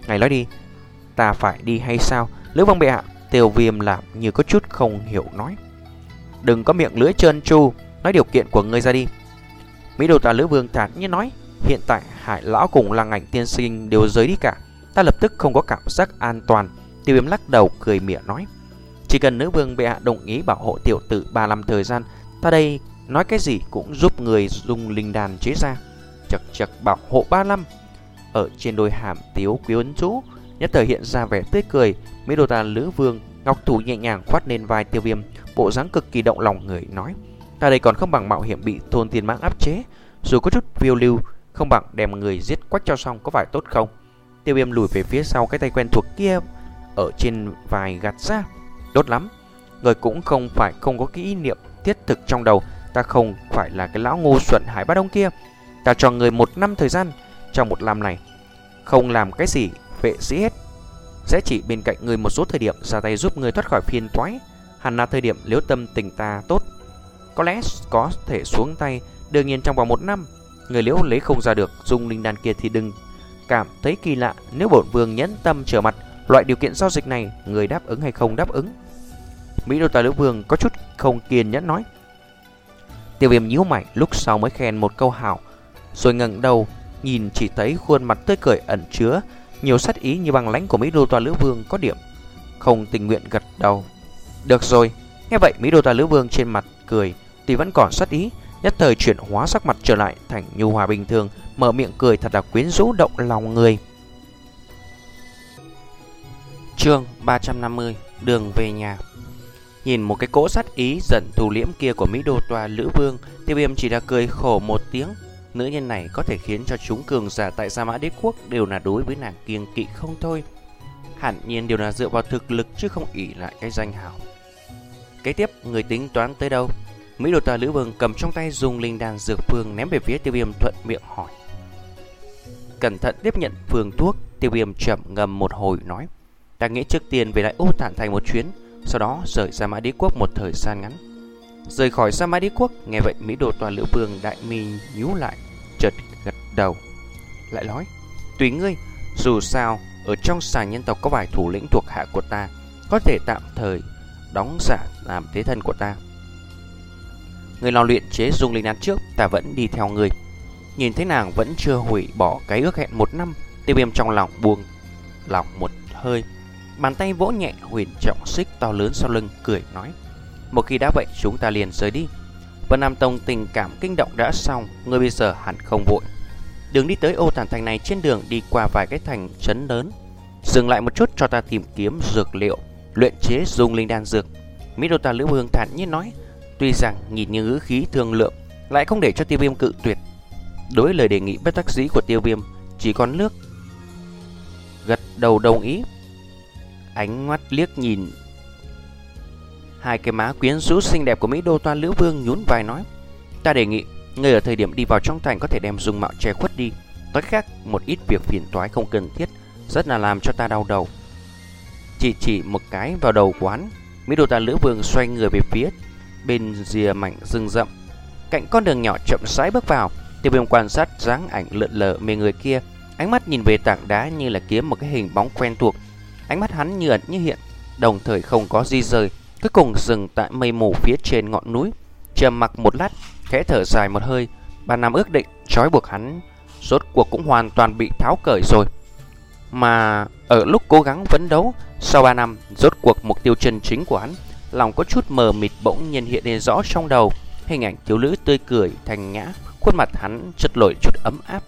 Ngài nói đi, ta phải đi hay sao? Lữ Vương bệ hạ, Tiêu Viêm làm như có chút không hiểu nói. Đừng có miệng lưỡi trơn tru, nói điều kiện của ngươi ra đi. Mỹ Đô Ta Lữ Vương thản nhiên nói, hiện tại Hải lão cùng Lăng Ảnh tiên sinh đều rời đi cả, ta lập tức không có cảm giác an toàn. Tiêu Viêm lắc đầu cười mỉa nói, chỉ cần nữ vương bệ hạ đồng ý bảo hộ tiểu tử ba năm thời gian, ta đây nói cái gì cũng giúp người dùng linh đàn chế ra. Chật chật, bảo hộ ba năm. Ở trên đôi hàm tiếu quyến rũ nhất thời hiện ra vẻ tươi cười. Mỹ Đô Ta Lữ Vương ngọc thủ nhẹ nhàng khoát lên vai Tiêu Viêm, bộ dáng cực kỳ động lòng người nói, ta đây còn không bằng mạo hiểm bị thôn tiên mãng áp chế, dù có chút phiêu lưu, không bằng đem người giết quách cho xong, có phải tốt không? Tiêu Viêm lùi về phía sau, cái tay quen thuộc kia ở trên vai gạt ra. Tốt lắm, người cũng không phải không có kỹ niệm thiết thực trong đầu, ta không phải là cái lão ngu xuẩn Hải Bá Đông kia. Ta cho người một năm thời gian, trong một năm này không làm cái gì vệ sĩ hết, sẽ chỉ bên cạnh người một số thời điểm ra tay giúp người thoát khỏi phiền toái. Hẳn là thời điểm nếu tâm tình ta tốt, có lẽ có thể xuống tay. Đương nhiên trong vòng một năm, người nếu lấy không ra được dung linh đan kia thì đừng cảm thấy kỳ lạ. Nếu bổn vương nhẫn tâm trở mặt, loại điều kiện giao dịch này người đáp ứng hay không đáp ứng? Mỹ Đô Ta Lữ Vương có chút không kiên nhẫn nói. Tiêu Viêm nhíu mày, lúc sau mới khen một câu hảo, rồi ngẩng đầu nhìn, chỉ thấy khuôn mặt tươi cười ẩn chứa nhiều sát ý như băng lãnh của Mỹ Đô Ta Lữ Vương có điểm không tình nguyện gật đầu. Được rồi. Nghe vậy, Mỹ Đô Ta Lữ Vương trên mặt cười, tuy vẫn còn sát ý, nhất thời chuyển hóa sắc mặt trở lại thành nhu hòa bình thường, mở miệng cười thật là quyến rũ động lòng người. Chương ba trăm năm mươi, đường về nhà. Nhìn một cái cỗ sát ý dần thu liễm kia của Mỹ Đô Ta Lữ Vương, Tiêu Viêm chỉ đã cười khổ một tiếng. Nữ nhân này có thể khiến cho chúng cường giả tại Sa Mã Đế Quốc đều là đối với nàng kiêng kỵ không thôi. Hẳn nhiên đều là dựa vào thực lực chứ không ỷ lại cái danh hào. Kế tiếp, người tính toán tới đâu? Mỹ Đô Ta Lữ Vương cầm trong tay dùng linh đan dược phương ném về phía Tiêu Viêm, thuận miệng hỏi. Cẩn thận tiếp nhận phương thuốc, Tiêu Viêm chậm ngầm một hồi nói, ta nghĩ trước tiên về lại Ô Thản Thành một chuyến, sau đó rời Sa Mã Đế Quốc một thời gian ngắn. Rời khỏi Sa Mã Đế Quốc, nghe vậy Mỹ Đô Ta Lữ Vương đại mi nhíu lại, chợt gật đầu, lại nói, tùy ngươi, dù sao ở trong xà nhân tộc có vài thủ lĩnh thuộc hạ của ta, có thể tạm thời đóng giả làm thế thân của ta. Người lo luyện chế dung linh đan trước, ta vẫn đi theo người. Nhìn thấy nàng vẫn chưa hủy bỏ cái ước hẹn một năm, Tiêu Viêm trong lòng buông lỏng một hơi, bàn tay vỗ nhẹ huyền trọng xích to lớn sau lưng, cười nói, một khi đã vậy chúng ta liền rời đi. Vân Nam Tông tình cảm kinh động đã xong, ngươi bây giờ hẳn không vội. Đường đi tới Ô Thản Thành này, trên đường đi qua vài cái thành trấn lớn, dừng lại một chút cho ta tìm kiếm dược liệu luyện chế dung linh đan dược. Mỹ Đô Ta Lữ Vương thản nhiên nói, tuy rằng nhìn như ngữ khí thương lượng, lại không để cho Tiêu Viêm cự tuyệt. Đối lời đề nghị bất đắc dĩ của Tiêu Viêm, chỉ còn nước gật đầu đồng ý. Ánh mắt liếc nhìn hai cái má quyến rũ xinh đẹp của Mỹ Đô Ta Lữ Vương, nhún vai nói, ta đề nghị ngươi ở thời điểm đi vào trong thành có thể đem dung mạo che khuất đi, tối khác một ít việc phiền toái không cần thiết, rất là làm cho ta đau đầu. Chỉ chỉ một cái vào đầu quán, Mỹ Đô Ta Lữ Vương xoay người về phía bên rìa mảnh rừng rậm, cạnh con đường nhỏ chậm rãi bước vào. Tiêu Viêm quan sát dáng ảnh lượn lờ mê người kia, ánh mắt nhìn về tảng đá như là kiếm một cái hình bóng quen thuộc. Ánh mắt hắn như ẩn như hiện, đồng thời không có di rời, cuối cùng dừng tại mây mù phía trên ngọn núi. Trầm mặc một lát, khẽ thở dài một hơi, ba năm ước định trói buộc hắn rốt cuộc cũng hoàn toàn bị tháo cởi rồi. Mà ở lúc cố gắng phấn đấu, sau ba năm, rốt cuộc mục tiêu chân chính của hắn, lòng có chút mờ mịt bỗng nhiên hiện lên rõ trong đầu. Hình ảnh thiếu nữ tươi cười thanh nhã, khuôn mặt hắn chợt lồi chút ấm áp.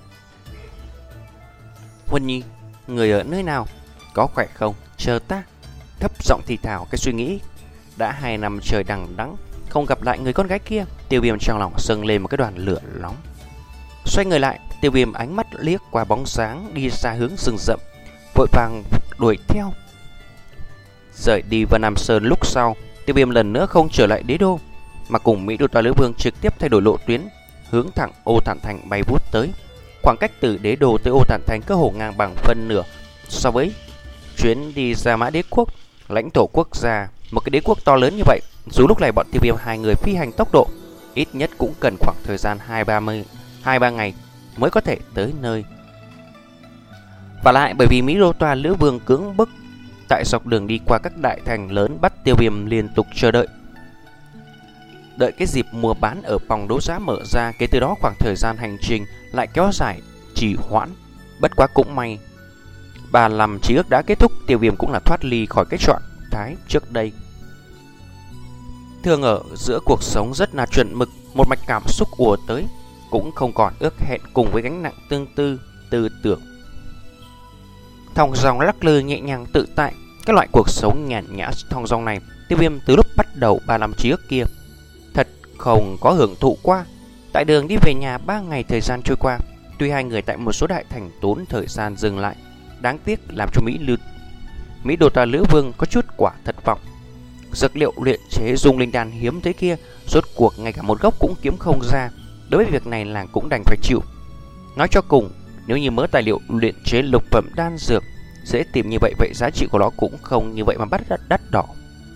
Huân Nhi, người ở nơi nào? Có khỏe không? Chờ ta. Thấp giọng thì thào cái suy nghĩ. Đã hai năm trời đằng đẵng không gặp lại người con gái kia, Tiêu Viêm trong lòng dâng lên một cái đoàn lửa nóng. Xoay người lại, Tiêu Viêm ánh mắt liếc qua bóng dáng đi xa hướng rừng rậm, vội vàng đuổi theo. Rời đi Vân Nam Sơn lúc sau, Tiêu Viêm lần nữa không trở lại đế đô, mà cùng Mỹ Đô Ta Lữ Vương trực tiếp thay đổi lộ tuyến, hướng thẳng Ô Thản Thành bay vút tới. Khoảng cách từ đế đô tới Ô Thản Thành cơ hồ ngang bằng phân nửa so với chuyến đi Sa Mã Đế Quốc, lãnh thổ quốc gia. Một cái đế quốc to lớn như vậy, dù lúc này bọn Tiêu Viêm hai người phi hành tốc độ ít nhất cũng cần khoảng thời gian hai ba mươi hai ba ngày mới có thể tới nơi. Và lại bởi vì Mỹ Đô Toa Lữ Vương cưỡng bức tại dọc đường đi qua các đại thành lớn, bắt Tiêu Viêm liên tục chờ đợi. Đợi cái dịp mua bán ở phòng đấu giá mở ra, kể từ đó khoảng thời gian hành trình lại kéo dài trì hoãn. Bất quá cũng may, ba năm chí ước đã kết thúc, Tiêu Viêm cũng là thoát ly khỏi cái trạng thái trước đây. Thường ở giữa cuộc sống rất là chuẩn mực, một mạch cảm xúc ùa tới, cũng không còn ước hẹn cùng với gánh nặng tương tư, tư tưởng. Thong dong lắc lư nhẹ nhàng tự tại, cái loại cuộc sống nhàn nhã thong dong này, Tiêu Viêm từ lúc bắt đầu ba năm chí ước kia thật không có hưởng thụ qua. Tại đường đi về nhà ba ngày thời gian trôi qua, tuy hai người tại một số đại thành tốn thời gian dừng lại, đáng tiếc làm cho Mỹ Lư Mỹ Đô Toa Lữ Vương có chút quả thất vọng. Dược liệu luyện chế dung linh đan hiếm thế kia, rốt cuộc ngay cả một gốc cũng kiếm không ra. Đối với việc này làng cũng đành phải chịu. Nói cho cùng, nếu như mớ tài liệu luyện chế lục phẩm đan dược dễ tìm như vậy, vậy giá trị của nó cũng không như vậy mà bắt đắt, đắt đỏ.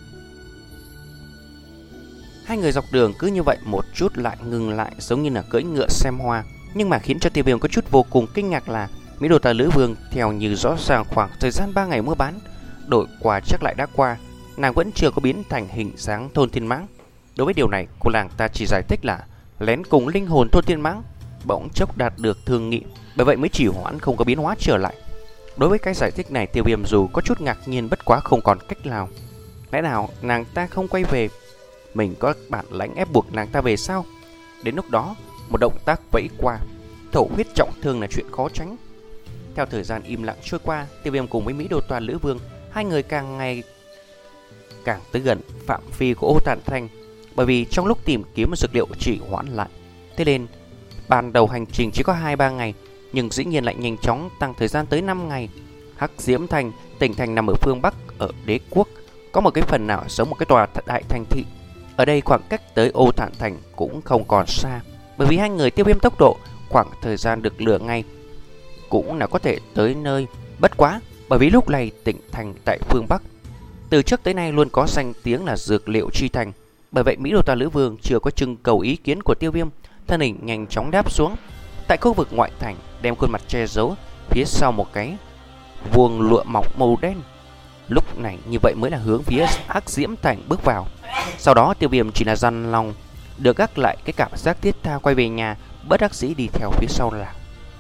Hai người dọc đường cứ như vậy một chút lại ngừng lại, giống như là cưỡi ngựa xem hoa. Nhưng mà khiến cho Tiêu Viêm có chút vô cùng kinh ngạc là Mỹ Đô Toa Lữ Vương theo như rõ ràng khoảng thời gian ba ngày mua bán đổi qua chắc lại đã qua, nàng vẫn chưa có biến thành hình dáng Thôn Thiên Mãng. Đối với điều này, cô làng ta chỉ giải thích là lén cùng linh hồn Thôn Thiên Mãng bỗng chốc đạt được thương nghị, bởi vậy mới chỉ hoãn không có biến hóa trở lại. Đối với cái giải thích này, Tiêu Viêm dù có chút ngạc nhiên, bất quá không còn cách nào. Lẽ nào nàng ta không quay về? Mình có bản lãnh ép buộc nàng ta về sao? Đến lúc đó, một động tác vẫy qua, thổ huyết trọng thương là chuyện khó tránh. Theo thời gian im lặng trôi qua, Tiêu Viêm cùng với Mỹ Đô Toa Lữ Vương, hai người càng ngày càng tới gần phạm vi của Ô Tản Thành, bởi vì trong lúc tìm kiếm dược liệu chỉ hoãn lại. Thế nên ban đầu hành trình chỉ có hai ba ngày, nhưng dĩ nhiên lại nhanh chóng tăng thời gian tới năm ngày. Hắc Diễm Thành, tỉnh thành nằm ở phương Bắc ở Đế Quốc, có một cái phần nào giống một cái tòa đại thành thị. Ở đây khoảng cách tới Ô Tản Thành cũng không còn xa, bởi vì hai người Tiêu Viêm tốc độ khoảng thời gian được lửa ngay cũng là có thể tới nơi. Bất quá bởi vì lúc này tỉnh thành tại phương Bắc từ trước tới nay luôn có danh tiếng là dược liệu chi thành, bởi vậy Mỹ Đô Toa Lữ Vương chưa có trưng cầu ý kiến của Tiêu Viêm, thân hình nhanh chóng đáp xuống tại khu vực ngoại thành, đem khuôn mặt che giấu phía sau một cái vuông lụa mỏng màu đen. Lúc này như vậy mới là hướng phía Hắc Diễm Thành bước vào. Sau đó Tiêu Viêm chỉ là dằn lòng được gác lại cái cảm giác thiết tha quay về nhà, bất đắc dĩ đi theo phía sau là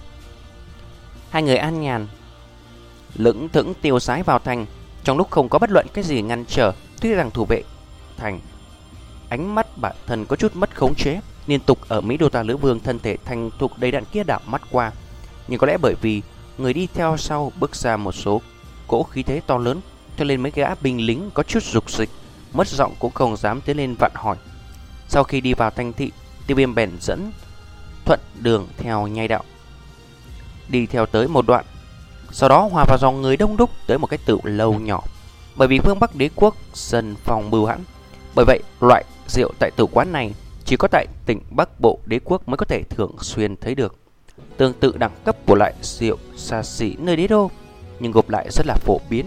hai người an nhàn lững thững tiêu sái vào thành, trong lúc không có bất luận cái gì ngăn trở. Tuy rằng thủ vệ thành ánh mắt bản thân có chút mất khống chế, liên tục ở Mỹ Đô Toa Lữ Vương thân thể thành thục đầy đặn kia đảo mắt qua, nhưng có lẽ bởi vì người đi theo sau bước ra một số cỗ khí thế to lớn, cho nên mấy gã binh lính có chút rục dịch, mất giọng cũng không dám tiến lên vặn hỏi. Sau khi đi vào thành thị, Tiêu Viêm bèn dẫn thuận đường theo nhai đạo đi theo tới một đoạn, sau đó hòa vào dòng người đông đúc tới một cái tựu lâu nhỏ. Bởi vì phương Bắc Đế Quốc dân phòng bưu hãn, bởi vậy loại rượu tại tửu quán này chỉ có tại tỉnh Bắc Bộ Đế Quốc mới có thể thường xuyên thấy được. Tương tự đẳng cấp của loại rượu xa xỉ nơi đế đô, nhưng gộp lại rất là phổ biến.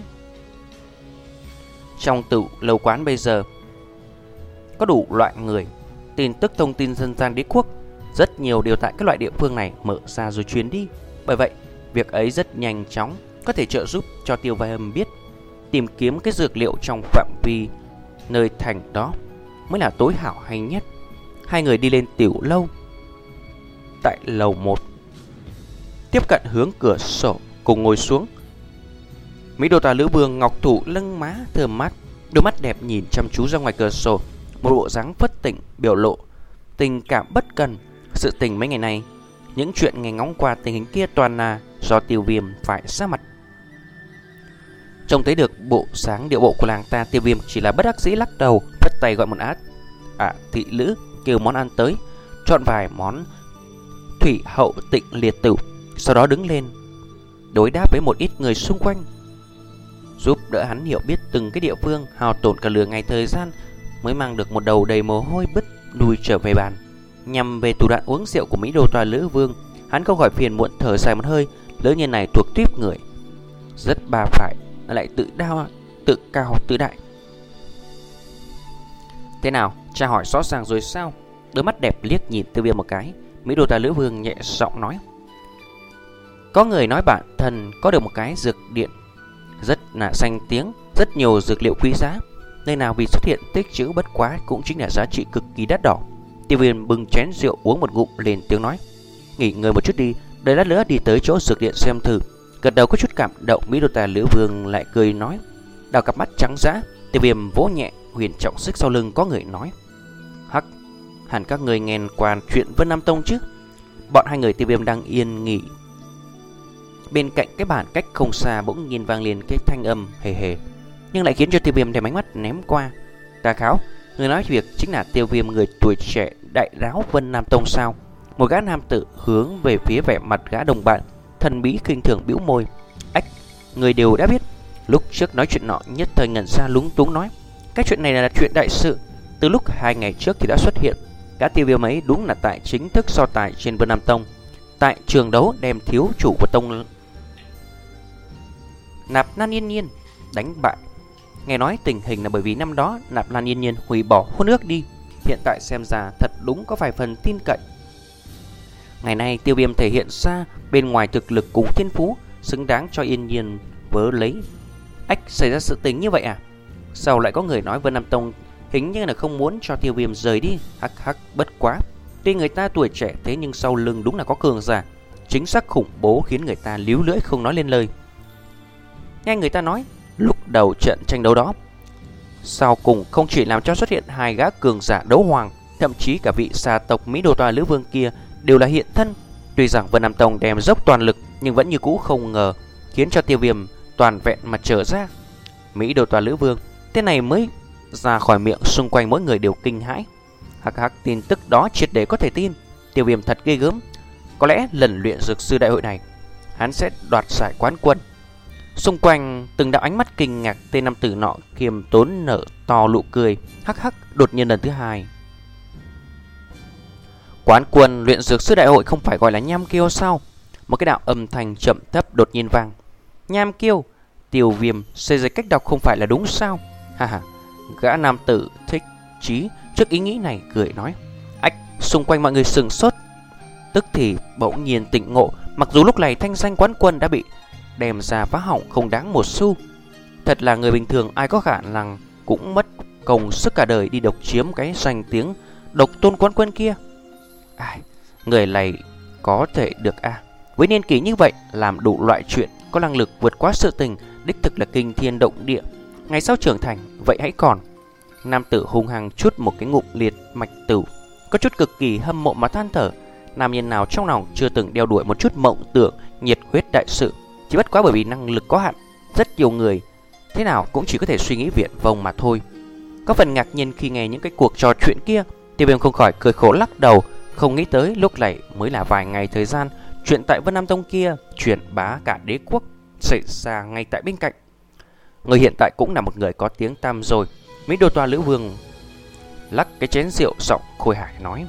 Trong tửu lâu quán bây giờ có đủ loại người, tin tức thông tin dân gian Đế Quốc rất nhiều đều tại các loại địa phương này mở ra rồi truyền đi. Bởi vậy việc ấy rất nhanh chóng có thể trợ giúp cho Tiêu Viêm biết tìm kiếm cái dược liệu trong phạm vi nơi thành đó mới là tối hảo hay nhất. Hai người đi lên tiểu lâu. Tại lầu một, tiếp cận hướng cửa sổ cùng ngồi xuống. Mỹ Đô Toa Lữ Vương ngọc thủ lưng má thơm mát, đôi mắt đẹp nhìn chăm chú ra ngoài cửa sổ, một bộ dáng phất tỉnh, biểu lộ tình cảm bất cần. Sự tình mấy ngày nay, những chuyện nghe ngóng qua tình hình kia toàn là do Tiêu Viêm phải sát mặt. Trông thấy được bộ sáng điệu bộ của làng ta, Tiêu Viêm chỉ là bất đắc dĩ lắc đầu, phất tay gọi một át à thị nữ kêu món ăn tới, chọn vài món thủy hậu tịnh liệt tử, sau đó đứng lên đối đáp với một ít người xung quanh, giúp đỡ hắn hiểu biết từng cái địa phương, hao tổn cả lửa ngày thời gian mới mang được một đầu đầy mồ hôi bứt đuôi trở về bàn. Nhằm về thủ đoạn uống rượu của Mỹ Đô Toa Lữ Vương, hắn không khỏi phiền muộn thở dài một hơi. Lỡ nhân này thuộc tuyếp người rất bà phải, lại tự đao tự cao tự đại. Thế nào, tra hỏi rõ ràng rồi sao? Đôi mắt đẹp liếc nhìn Tiêu Viêm một cái, Mỹ Đô Toa Lữ Vương nhẹ giọng nói: Có người nói bản thân có được một cái dược điện rất là danh tiếng, rất nhiều dược liệu quý giá, nơi nào vì xuất hiện tích trữ bất quá cũng chính là giá trị cực kỳ đắt đỏ. Tiêu Viêm bưng chén rượu uống một ngụm lên tiếng nói: nghỉ ngơi một chút đi, đợi lát nữa đi tới chỗ dược điện xem thử. Gật đầu có chút cảm động, Mỹ Đô Tà Lữ Vương lại cười nói, đào cặp mắt trắng dã. Tiêu Viêm vỗ nhẹ huyền trọng xích sau lưng, có người nói: hắc, hẳn các người nghe qua chuyện Vân Nam Tông chứ? Bọn hai người Tiêu Viêm đang yên nghỉ, bên cạnh cái bàn cách không xa bỗng nhiên vang lên cái thanh âm hề hề, nhưng lại khiến cho Tiêu Viêm đem ánh mắt ném qua. Ta kháo, người nói việc chính là Tiêu Viêm, người tuổi trẻ đại ráo Vân Nam Tông sao? Một gã nam tử hướng về phía vẻ mặt gã đồng bạn, thần bí khinh thường bĩu môi. Ách, người đều đã biết. Lúc trước nói chuyện nọ nhất thời ngẩn ra lúng túng nói, cái chuyện này là chuyện đại sự. Từ lúc hai ngày trước thì đã xuất hiện. Gã Tiêu Viêm ấy đúng là tại chính thức so tài trên Vân Nam Tông, tại trường đấu đem thiếu chủ của tông Nạp Lan Yên Nhiên đánh bại. Nghe nói tình hình là bởi vì năm đó Nạp Lan Yên Nhiên hủy bỏ hôn ước đi. Hiện tại xem ra thật đúng có vài phần tin cậy. Ngày nay Tiêu Viêm thể hiện ra bên ngoài thực lực cùng thiên phú, xứng đáng cho Yên Nhiên vớ lấy. Ách, xảy ra sự tình như vậy à? Sao lại có người nói Vân Nam Tông hình như là không muốn cho Tiêu Viêm rời đi? Hắc hắc, bất quá, tuy người ta tuổi trẻ thế nhưng sau lưng đúng là có cường giả chính xác khủng bố, khiến người ta líu lưỡi không nói lên lời. Nghe người ta nói, lúc đầu trận tranh đấu đó, sau cùng không chỉ làm cho xuất hiện hai gã cường giả đấu hoàng, thậm chí cả vị xà tộc Mỹ Đô Tòa Lữ Vương kia đều là hiện thân. Tuy rằng Vân Nam Tông đem dốc toàn lực, nhưng vẫn như cũ không ngờ khiến cho Tiêu Viêm toàn vẹn mà trở ra. Mỹ Đô Tòa Lữ Vương, tên này mới ra khỏi miệng, xung quanh mỗi người đều kinh hãi. Hắc hắc, tin tức đó triệt để có thể tin. Tiêu Viêm thật ghê gớm. Có lẽ lần luyện dược sư đại hội này hắn sẽ đoạt giải quán quân. Xung quanh từng đạo ánh mắt kinh ngạc, tên nam tử nọ kiềm tốn nở to nụ cười. Hắc hắc, đột nhiên lần thứ hai, quán quân luyện dược sư đại hội không phải gọi là Nham Kiêu sao? Một cái đạo âm thanh chậm thấp đột nhiên vang. Nham Kiêu? Tiêu Viêm xây dựng cách đọc không phải là đúng sao? Ha ha. Gã nam tử thích chí trước ý nghĩ này cười nói. Ách, xung quanh mọi người sừng sốt, tức thì bỗng nhiên tỉnh ngộ. Mặc dù lúc này thanh danh quán quân đã bị đem ra phá hỏng không đáng một xu. Thật là người bình thường ai có khả năng cũng mất công sức cả đời đi độc chiếm cái danh tiếng độc tôn quán quân kia. Ai, người này có thể được à? Với niên kỷ như vậy, làm đủ loại chuyện, có năng lực vượt quá sự tình, đích thực là kinh thiên động địa. Ngày sau trưởng thành, vậy hãy còn. Nam tử hung hăng chút một cái ngụm liệt mạch tử, có chút cực kỳ hâm mộ mà than thở. Nam nhân nào trong lòng chưa từng đeo đuổi một chút mộng tưởng, nhiệt huyết đại sự, chỉ bất quá bởi vì năng lực có hạn, rất nhiều người thế nào cũng chỉ có thể suy nghĩ viển vông mà thôi. Có phần ngạc nhiên khi nghe những cái cuộc trò chuyện kia, Tiêu Viêm không khỏi cười khổ lắc đầu. Không nghĩ tới lúc này mới là vài ngày thời gian, chuyện tại Vân Nam Tông kia truyền bá cả đế quốc, xảy ra ngay tại bên cạnh. Người hiện tại cũng là một người có tiếng tăm rồi. Mỹ Đô Tòa Lữ Vương lắc cái chén rượu, giọng khôi hài nói.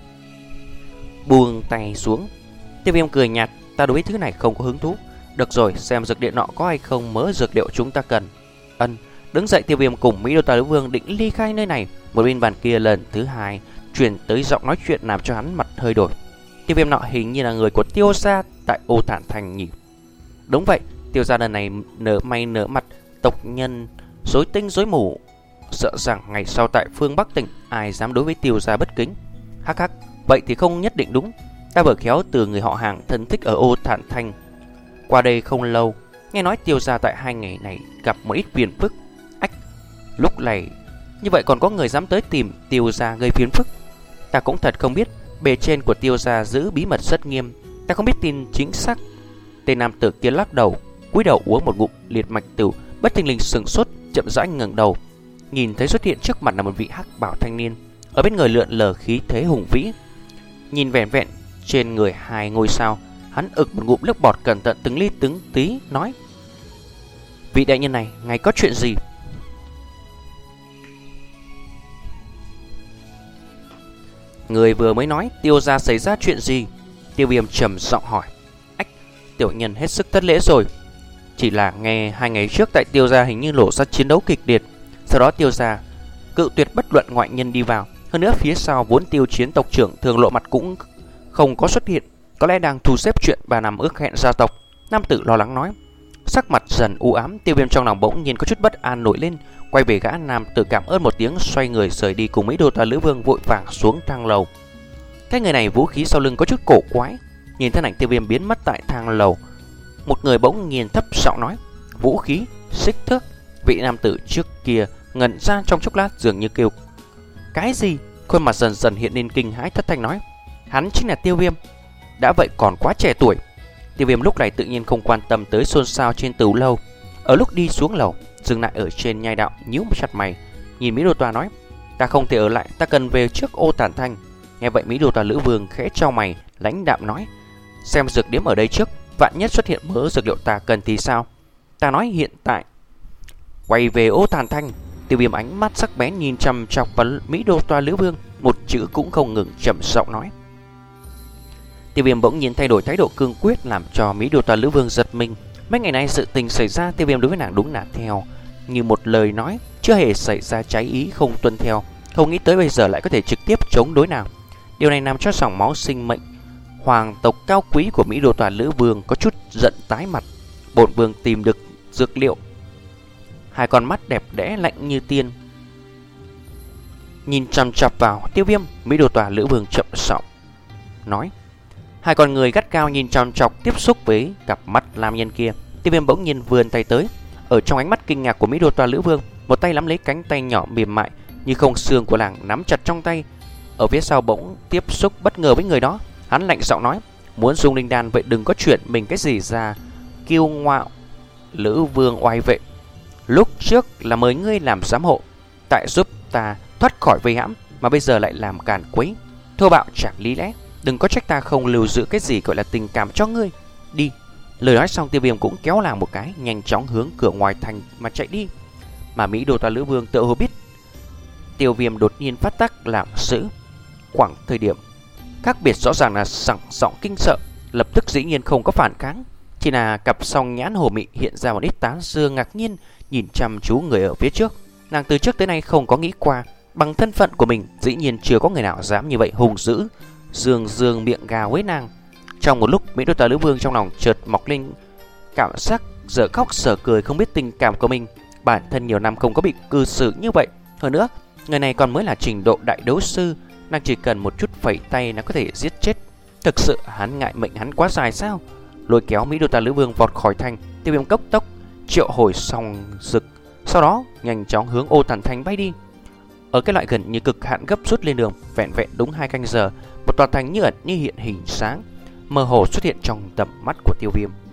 Buông tay xuống. Tiêu Viêm cười nhạt, ta đối với thứ này không có hứng thú. Được rồi, xem dược điện nọ có hay không mớ dược liệu chúng ta cần. Ân. Đứng dậy, Tiêu Viêm cùng Mỹ Đô Tòa Lữ Vương định ly khai nơi này. Một bên bàn kia lần thứ hai truyền tới giọng nói chuyện làm cho hắn mặt hơi đổi. Tiêu Viêm nọ hình như là người của Tiêu gia tại Ô Thản Thành nhỉ? Đúng vậy, Tiêu gia lần này nở may nở mặt, tộc nhân rối tinh rối mù, sợ rằng ngày sau tại phương Bắc tỉnh ai dám đối với Tiêu gia bất kính. Hắc hắc, vậy thì không nhất định đúng. Ta vừa khéo từ người họ hàng thân thích ở Ô Thản Thành qua đây không lâu, nghe nói Tiêu gia tại hai ngày này gặp một ít phiền phức. Ách, lúc này như vậy còn có người dám tới tìm Tiêu gia gây phiền phức? Ta cũng thật không biết, bề trên của Tiêu gia giữ bí mật rất nghiêm, ta không biết tin chính xác. Tên nam tử kia lắc đầu, cúi đầu uống một ngụm liệt mạch tử, bất thình lình sừng sốt, chậm rãi ngẩng đầu, nhìn thấy xuất hiện trước mặt là một vị hắc bảo thanh niên, ở bên người lượn lờ khí thế hùng vĩ. Nhìn vẹn vẹn trên người hai ngôi sao, hắn ực một ngụm nước bọt, cẩn thận từng ly từng tí nói: vị đại nhân này, ngài có chuyện gì? Người vừa mới nói Tiêu gia xảy ra chuyện gì? Tiêu Viêm trầm giọng hỏi. Ách, tiểu nhân hết sức thất lễ rồi. Chỉ là nghe hai ngày trước tại Tiêu gia hình như nổ ra chiến đấu kịch liệt, sau đó Tiêu gia cự tuyệt bất luận ngoại nhân đi vào. Hơn nữa phía sau vốn Tiêu chiến tộc trưởng thường lộ mặt cũng không có xuất hiện. có lẽ đang thu xếp chuyện ba năm ước hẹn gia tộc. Nam tử lo lắng nói. Sắc mặt dần u ám, Tiêu Viêm trong lòng bỗng nhiên có chút bất an nổi lên. Quay về gã nam tử cảm ơn một tiếng, xoay người rời đi cùng Mỹ Đô Toa Lữ Vương vội vàng xuống thang lầu. Cái người này vũ khí sau lưng có chút cổ quái. Nhìn thân ảnh Tiêu Viêm biến mất tại thang lầu, một người bỗng nhiên thấp giọng nói. Vũ khí, xích thước. Vị nam tử trước kia ngẩn ra trong chốc lát, dường như kêu cái gì. Khuôn mặt dần dần hiện lên kinh hãi, thất thanh nói. Hắn chính là Tiêu Viêm. Đã vậy còn quá trẻ tuổi. Tiêu Viêm lúc này tự nhiên không quan tâm tới xôn xao trên tửu lâu. Ở lúc đi xuống lầu, dừng lại ở trên nhai đạo, nhíu chặt mày, nhìn Mỹ Đô Toa nói. Ta không thể ở lại, ta cần về trước Ô Tản Thanh. Nghe vậy Mỹ Đô Toa Lữ Vương khẽ chau mày, lãnh đạm nói. Xem dược điếm ở đây trước, vạn nhất xuất hiện mớ dược liệu ta cần thì sao? Ta nói hiện tại. Quay về Ô Tản Thanh. Tiêu Viêm ánh mắt sắc bén nhìn chằm chọc vào Mỹ Đô Toa Lữ Vương, một chữ cũng không ngừng trầm giọng nói. Tiêu Viêm bỗng nhiên thay đổi thái độ cương quyết, làm cho Mỹ Đô Toa Lữ Vương giật mình. Mấy ngày nay sự tình xảy ra, Tiêu Viêm đối với nàng đúng là theo như một lời nói, chưa hề xảy ra trái ý không tuân theo. Không nghĩ tới bây giờ lại có thể trực tiếp chống đối nàng. Điều này làm cho dòng máu sinh mệnh hoàng tộc cao quý của Mỹ Đô Toa Lữ Vương có chút giận tái mặt. Bổn vương tìm được dược liệu. Hai con mắt đẹp đẽ lạnh như tiên nhìn chằm chằm vào Tiêu Viêm. Mỹ Đô Toa Lữ Vương chậm giọng nói. Hai con người gắt cao nhìn chằm chọc tiếp xúc với cặp mắt nam nhân kia. Tiêu Viêm bỗng nhiên vươn tay tới. Ở trong ánh mắt kinh ngạc của Mỹ Đô Toa Lữ Vương, một tay nắm lấy cánh tay nhỏ mềm mại như không xương của nàng nắm chặt trong tay. Ở phía sau bỗng tiếp xúc bất ngờ với người đó. Hắn lạnh giọng nói. Muốn dùng linh đan vậy đừng có chuyện mình cái gì ra kiêu ngạo. Lữ Vương oai vệ, lúc trước là mời ngươi làm giám hộ, tại giúp ta thoát khỏi vây hãm, mà bây giờ lại làm càn quấy, thô bạo chẳng lý lẽ. Đừng có trách ta không lưu giữ cái gì gọi là tình cảm cho ngươi. Đi. Lời nói xong Tiêu Viêm cũng kéo nàng một cái, nhanh chóng hướng cửa ngoài thành mà chạy đi. Mà Mỹ Đô Toa Lữ Vương tự hồ biết Tiêu Viêm đột nhiên phát tác làm dữ. Khoảng thời điểm khác biệt rõ ràng là sẵn giọng kinh sợ, lập tức dĩ nhiên không có phản kháng. Chỉ là cặp song nhãn hồ mị hiện ra một ít tán dương ngạc nhiên, nhìn chăm chú người ở phía trước. Nàng từ trước tới nay không có nghĩ qua, bằng thân phận của mình dĩ nhiên chưa có người nào dám như vậy hùng dữ dương dương miệng gào với nàng. Trong một lúc Mỹ Đô Toa Lữ Vương trong lòng chợt mọc lên cảm giác dở khóc dở cười, không biết tình cảm của mình. Bản thân nhiều năm không có bị cư xử như vậy. Hơn nữa người này còn mới là trình độ đại đấu sư, nàng chỉ cần một chút phẩy tay là có thể giết chết. Thực sự hắn ngại mệnh hắn quá dài sao? Lôi kéo Mỹ Đô Toa Lữ Vương vọt khỏi thành. Tiêu Viêm cốc tốc triệu hồi song rực, sau đó nhanh chóng hướng Ô Tản Thanh bay đi. Ở cái loại gần như cực hạn gấp rút lên đường, vẹn vẹn đúng hai canh giờ, một tòa thành như ẩn như hiện hình sáng mơ hồ xuất hiện trong tầm mắt của Tiêu Viêm.